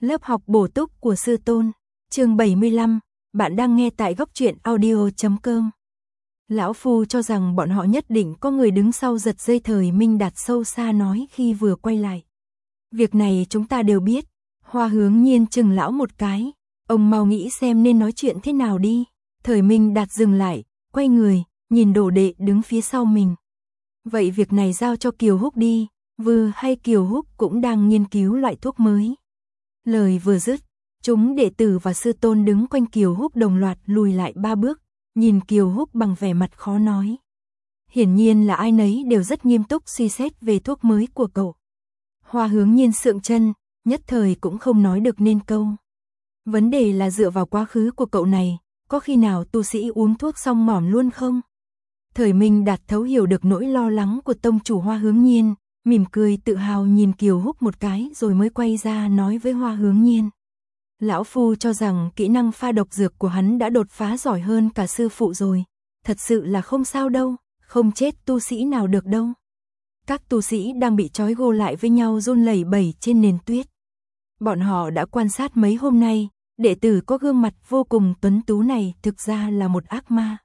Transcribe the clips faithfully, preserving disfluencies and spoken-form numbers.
Lớp học bổ túc của sư tôn, chương bảy mươi lăm, bạn đang nghe tại góc truyện audio chấm com. Lão Phu cho rằng bọn họ nhất định có người đứng sau giật dây. Thời Minh Đạt sâu xa nói khi vừa quay lại. Việc này chúng ta đều biết. Hoa Hướng Nhiên chừng lão một cái, ông mau nghĩ xem nên nói chuyện thế nào đi. Thời Minh Đạt dừng lại, quay người, nhìn đồ đệ đứng phía sau mình. Vậy việc này giao cho Kiều Húc đi, vừa hay Kiều Húc cũng đang nghiên cứu loại thuốc mới. Lời vừa dứt, chúng đệ tử và sư tôn đứng quanh Kiều Húc đồng loạt lùi lại ba bước, nhìn Kiều Húc bằng vẻ mặt khó nói. Hiển nhiên là ai nấy đều rất nghiêm túc suy xét về thuốc mới của cậu. Hoa Hướng Nhiên sượng chân, nhất thời cũng không nói được nên câu. Vấn đề là dựa vào quá khứ của cậu này, có khi nào tu sĩ uống thuốc xong mỏm luôn không? Thời Minh Đạt thấu hiểu được nỗi lo lắng của tông chủ Hoa Hướng Nhiên, mỉm cười tự hào nhìn Kiều Húc một cái rồi mới quay ra nói với Hoa Hướng Nhiên. Lão Phu cho rằng kỹ năng pha độc dược của hắn đã đột phá giỏi hơn cả sư phụ rồi, thật sự là không sao đâu, không chết tu sĩ nào được đâu. Các tu sĩ đang bị trói gô lại với nhau run lẩy bẩy trên nền tuyết. Bọn họ đã quan sát mấy hôm nay, đệ tử có gương mặt vô cùng tuấn tú này thực ra là một ác ma.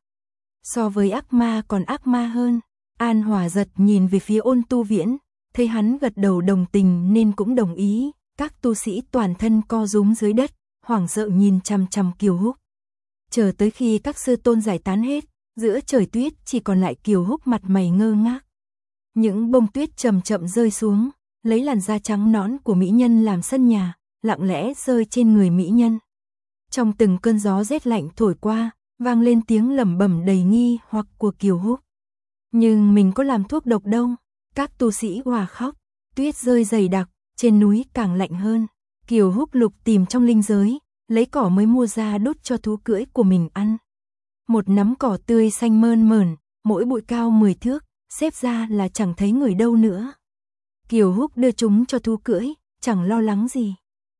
So với ác ma còn ác ma hơn. An Hòa Giật nhìn về phía Ôn Tu Viễn, thấy hắn gật đầu đồng tình nên cũng đồng ý. Các tu sĩ toàn thân co rúm dưới đất, hoảng sợ nhìn chằm chằm Kiều Húc. Chờ tới khi các sư tôn giải tán hết, giữa trời tuyết chỉ còn lại Kiều Húc mặt mày ngơ ngác. Những bông tuyết chậm chậm rơi xuống, lấy làn da trắng nõn của mỹ nhân làm sân nhà, lặng lẽ rơi trên người mỹ nhân. Trong từng cơn gió rét lạnh thổi qua, vang lên tiếng lẩm bẩm đầy nghi hoặc của Kiều Húc. Nhưng mình có làm thuốc độc đâu. Các tu sĩ hòa khóc, tuyết rơi dày đặc, trên núi càng lạnh hơn. Kiều Húc lục tìm trong linh giới, lấy cỏ mới mua ra đốt cho thú cưỡi của mình ăn. Một nắm cỏ tươi xanh mơn mởn, mỗi bụi cao mười thước, xếp ra là chẳng thấy người đâu nữa. Kiều Húc đưa chúng cho thú cưỡi, chẳng lo lắng gì.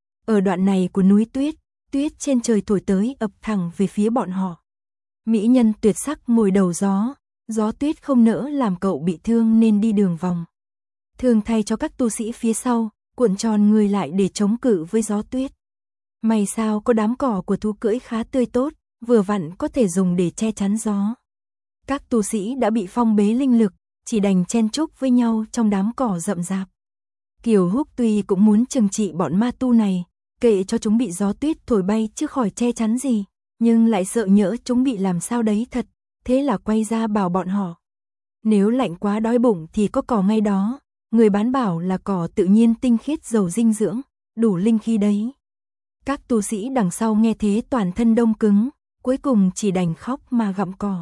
Ở đoạn này của núi tuyết, tuyết trên trời thổi tới ập thẳng về phía bọn họ. Mỹ nhân tuyệt sắc ngồi đầu gió, gió tuyết không nỡ làm cậu bị thương nên đi đường vòng. Thường thay cho các tu sĩ phía sau, cuộn tròn người lại để chống cự với gió tuyết. May sao có đám cỏ của thú cưỡi khá tươi tốt, vừa vặn có thể dùng để che chắn gió. Các tu sĩ đã bị phong bế linh lực, chỉ đành chen chúc với nhau trong đám cỏ rậm rạp. Kiều Húc tuy cũng muốn trừng trị bọn ma tu này, kệ cho chúng bị gió tuyết thổi bay chứ khỏi che chắn gì, nhưng lại sợ nhỡ chúng bị làm sao đấy thật, thế là quay ra bảo bọn họ. Nếu lạnh quá đói bụng thì có cỏ ngay đó, người bán bảo là cỏ tự nhiên tinh khiết giàu dinh dưỡng, đủ linh khí đấy. Các tu sĩ đằng sau nghe thế toàn thân đông cứng, cuối cùng chỉ đành khóc mà gặm cỏ.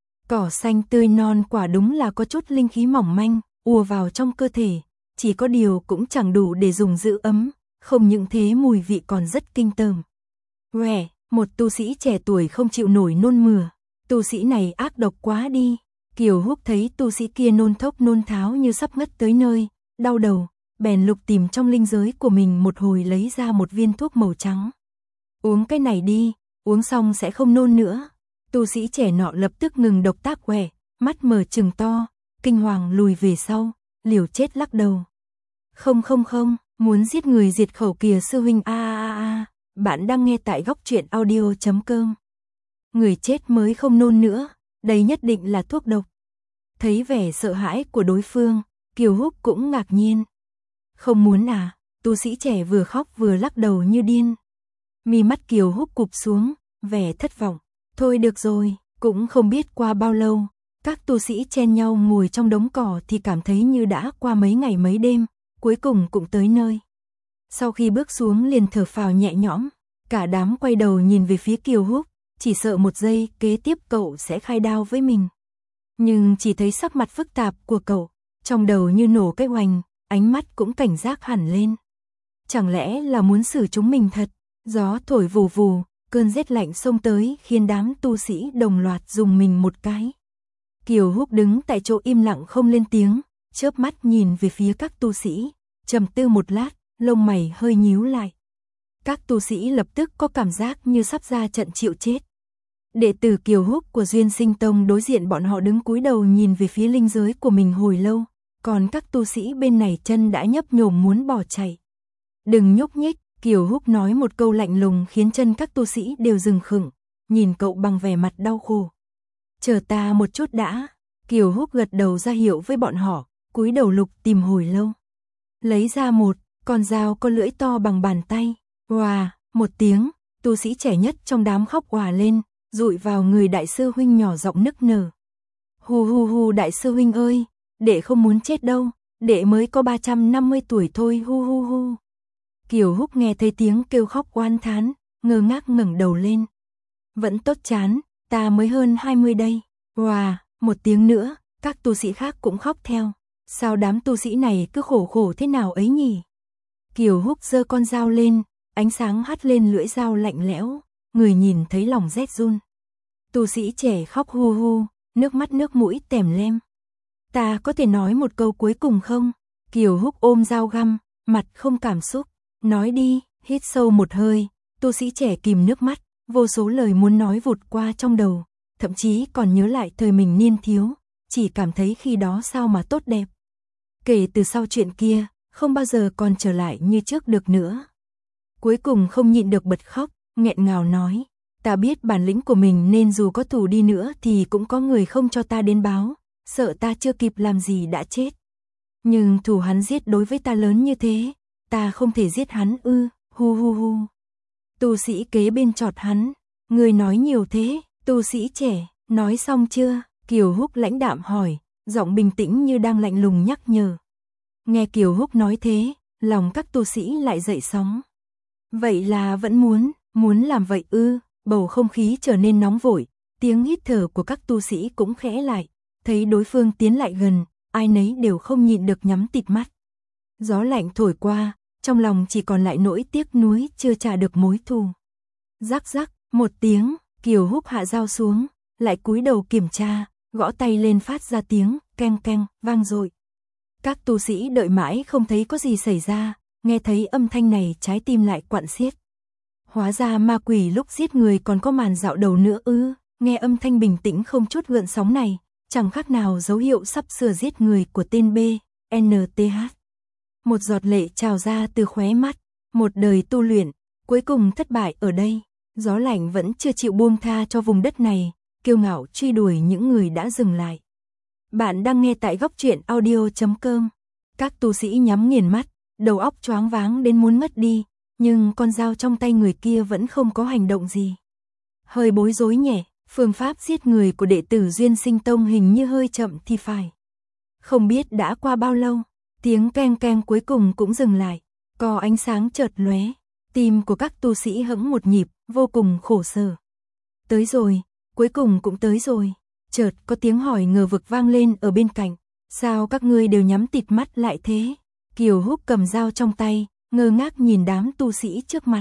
Cỏ xanh tươi non quả đúng là có chút linh khí mỏng manh, ùa vào trong cơ thể, chỉ có điều cũng chẳng đủ để dùng giữ ấm, không những thế mùi vị còn rất kinh tởm. Uè, một tu sĩ trẻ tuổi không chịu nổi nôn mửa, tu sĩ này ác độc quá đi. Kiều Húc thấy tu sĩ kia nôn thốc nôn tháo như sắp ngất tới nơi, đau đầu, bèn lục tìm trong linh giới của mình một hồi lấy ra một viên thuốc màu trắng. Uống cái này đi, uống xong sẽ không nôn nữa. Tu sĩ trẻ nọ lập tức ngừng độc tác quẻ, mắt mở trừng to, kinh hoàng lùi về sau, liều chết lắc đầu. Không không không, muốn giết người diệt khẩu kìa sư huynh a a a, bạn đang nghe tại góc truyện audio chấm com. Người chết mới không nôn nữa, đây nhất định là thuốc độc. Thấy vẻ sợ hãi của đối phương, Kiều Húc cũng ngạc nhiên. Không muốn à, tu sĩ trẻ vừa khóc vừa lắc đầu như điên. Mi mắt Kiều Húc cụp xuống, vẻ thất vọng. Thôi được rồi, cũng không biết qua bao lâu, các tu sĩ chen nhau ngồi trong đống cỏ thì cảm thấy như đã qua mấy ngày mấy đêm, cuối cùng cũng tới nơi. Sau khi bước xuống liền thở phào nhẹ nhõm, cả đám quay đầu nhìn về phía Kiều Húc, chỉ sợ một giây kế tiếp cậu sẽ khai đao với mình. Nhưng chỉ thấy sắc mặt phức tạp của cậu, trong đầu như nổ cái oành, ánh mắt cũng cảnh giác hẳn lên. Chẳng lẽ là muốn xử chúng mình thật? Gió thổi vù vù, cơn rét lạnh xông tới khiến đám tu sĩ đồng loạt dùng mình một cái. Kiều Húc đứng tại chỗ im lặng không lên tiếng, chớp mắt nhìn về phía các tu sĩ, trầm tư một lát, lông mày hơi nhíu lại. Các tu sĩ lập tức có cảm giác như sắp ra trận chịu chết. Đệ tử Kiều Húc của Duyên Sinh Tông đối diện bọn họ đứng cúi đầu nhìn về phía linh giới của mình hồi lâu, còn các tu sĩ bên này chân đã nhấp nhổm muốn bỏ chạy. Đừng nhúc nhích, Kiều Húc nói một câu lạnh lùng khiến chân các tu sĩ đều dừng khựng, nhìn cậu bằng vẻ mặt đau khổ. Chờ ta một chút đã. Kiều Húc gật đầu ra hiệu với bọn họ, cúi đầu lục tìm hồi lâu. Lấy ra một con dao có lưỡi to bằng bàn tay. Oà, một tiếng, tu sĩ trẻ nhất trong đám khóc òa lên, dụi vào người đại sư huynh nhỏ giọng nức nở. Hu hu hu, đại sư huynh ơi, đệ không muốn chết đâu, đệ mới có ba trăm năm mươi tuổi thôi, hu hu hu. Kiều Húc nghe thấy tiếng kêu khóc oan thán, ngơ ngác ngẩng đầu lên. Vẫn tốt chán, ta mới hơn hai mươi đây. Oà, một tiếng nữa, các tu sĩ khác cũng khóc theo. Sao đám tu sĩ này cứ khổ khổ thế nào ấy nhỉ? Kiều Húc giơ con dao lên, ánh sáng hắt lên lưỡi dao lạnh lẽo, người nhìn thấy lòng rét run. Tu sĩ trẻ khóc hu hu, nước mắt nước mũi tèm lem. Ta có thể nói một câu cuối cùng không? Kiều Húc ôm dao găm, mặt không cảm xúc. Nói đi, hít sâu một hơi, tu sĩ trẻ kìm nước mắt, vô số lời muốn nói vụt qua trong đầu, thậm chí còn nhớ lại thời mình niên thiếu, chỉ cảm thấy khi đó sao mà tốt đẹp. Kể từ sau chuyện kia, không bao giờ còn trở lại như trước được nữa. Cuối cùng không nhịn được bật khóc, nghẹn ngào nói, ta biết bản lĩnh của mình nên dù có thù đi nữa thì cũng có người không cho ta đến báo, sợ ta chưa kịp làm gì đã chết. Nhưng thù hắn giết đối với ta lớn như thế, ta không thể giết hắn ư, hu hu hu. Tu sĩ kế bên chọt hắn, người nói nhiều thế, tu sĩ trẻ, nói xong chưa? Kiều Húc lãnh đạm hỏi, giọng bình tĩnh như đang lạnh lùng nhắc nhở. Nghe Kiều Húc nói thế, lòng các tu sĩ lại dậy sóng. Vậy là vẫn muốn, muốn làm vậy ư, bầu không khí trở nên nóng vội, tiếng hít thở của các tu sĩ cũng khẽ lại, thấy đối phương tiến lại gần, ai nấy đều không nhịn được nhắm tịt mắt. Gió lạnh thổi qua, trong lòng chỉ còn lại nỗi tiếc nuối chưa trả được mối thù. Rắc rắc, một tiếng, Kiều Húc hạ dao xuống, lại cúi đầu kiểm tra, gõ tay lên phát ra tiếng keng keng vang dội. Các tu sĩ đợi mãi không thấy có gì xảy ra, nghe thấy âm thanh này trái tim lại quặn xiết. Hóa ra ma quỷ lúc giết người còn có màn dạo đầu nữa ư? Nghe âm thanh bình tĩnh không chút gợn sóng này, chẳng khác nào dấu hiệu sắp sửa giết người của tên B, en tê hát. Một giọt lệ trào ra từ khóe mắt, một đời tu luyện, cuối cùng thất bại ở đây. Gió lạnh vẫn chưa chịu buông tha cho vùng đất này, kiêu ngạo truy đuổi những người đã dừng lại. Bạn đang nghe tại góc truyện audio chấm com. Các tu sĩ nhắm nghiền mắt, đầu óc choáng váng đến muốn ngất đi, nhưng con dao trong tay người kia vẫn không có hành động gì. Hơi bối rối nhẹ, phương pháp giết người của đệ tử Duyên Sinh Tông hình như hơi chậm thì phải. Không biết đã qua bao lâu, tiếng keng keng cuối cùng cũng dừng lại, có ánh sáng chợt lóe, tim của các tu sĩ hững một nhịp, vô cùng khổ sở. Tới rồi, cuối cùng cũng tới rồi. Chợt có tiếng hỏi ngờ vực vang lên ở bên cạnh, sao các ngươi đều nhắm tịt mắt lại thế? Kiều Húc cầm dao trong tay, ngơ ngác nhìn đám tu sĩ trước mặt.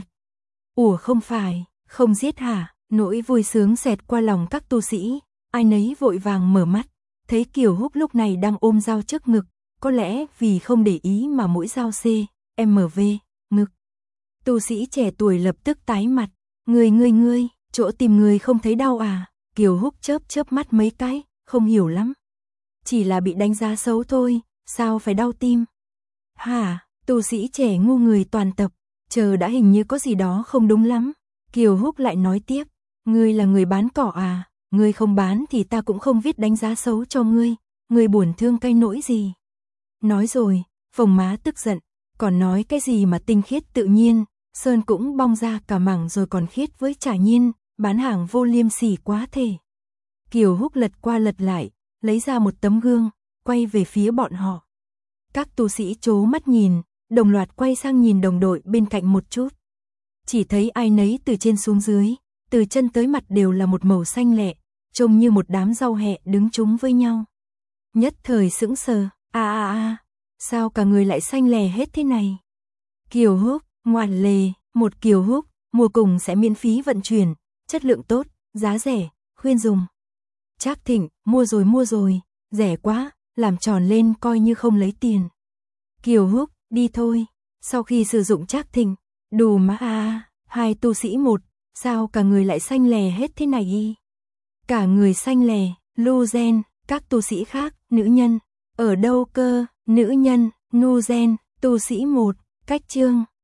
Ủa không phải, không giết hả? Nỗi vui sướng xẹt qua lòng các tu sĩ, ai nấy vội vàng mở mắt, thấy Kiều Húc lúc này đang ôm dao trước ngực, có lẽ vì không để ý mà mũi dao C, M V, ngực. Tu sĩ trẻ tuổi lập tức tái mặt, ngươi ngươi ngươi, chỗ tìm người không thấy đau à? Kiều Húc chớp chớp mắt mấy cái, không hiểu lắm. Chỉ là bị đánh giá xấu thôi, sao phải đau tim? Hả, tu sĩ trẻ ngu người toàn tập, chờ đã hình như có gì đó không đúng lắm. Kiều Húc lại nói tiếp, ngươi là người bán cỏ à, ngươi không bán thì ta cũng không viết đánh giá xấu cho ngươi, ngươi buồn thương cay nỗi gì. Nói rồi, phồng má tức giận, còn nói cái gì mà tinh khiết tự nhiên, sơn cũng bong ra cả mảng rồi còn khiết với trà nhiên, bán hàng vô liêm sỉ quá thể. Kiều Húc lật qua lật lại, lấy ra một tấm gương, quay về phía bọn họ. Các tu sĩ trố mắt nhìn, đồng loạt quay sang nhìn đồng đội bên cạnh một chút. Chỉ thấy ai nấy từ trên xuống dưới, từ chân tới mặt đều là một màu xanh lẹ, trông như một đám rau hẹ đứng chúng với nhau. Nhất thời sững sờ, a a a, sao cả người lại xanh lè hết thế này? Kiều Húc, ngoạn lề, một Kiều Húc, mùa cùng sẽ miễn phí vận chuyển, chất lượng tốt, giá rẻ, khuyên dùng. Trác Thịnh, mua rồi mua rồi, rẻ quá, làm tròn lên coi như không lấy tiền. Kiều Húc, đi thôi. Sau khi sử dụng Trác Thịnh, đù má a, à, hai tu sĩ một, sao cả người lại xanh lè hết thế này y? Cả người xanh lè, lưu gen, các tu sĩ khác, nữ nhân, ở đâu cơ, nữ nhân, nu gen, tu sĩ một, cách chương.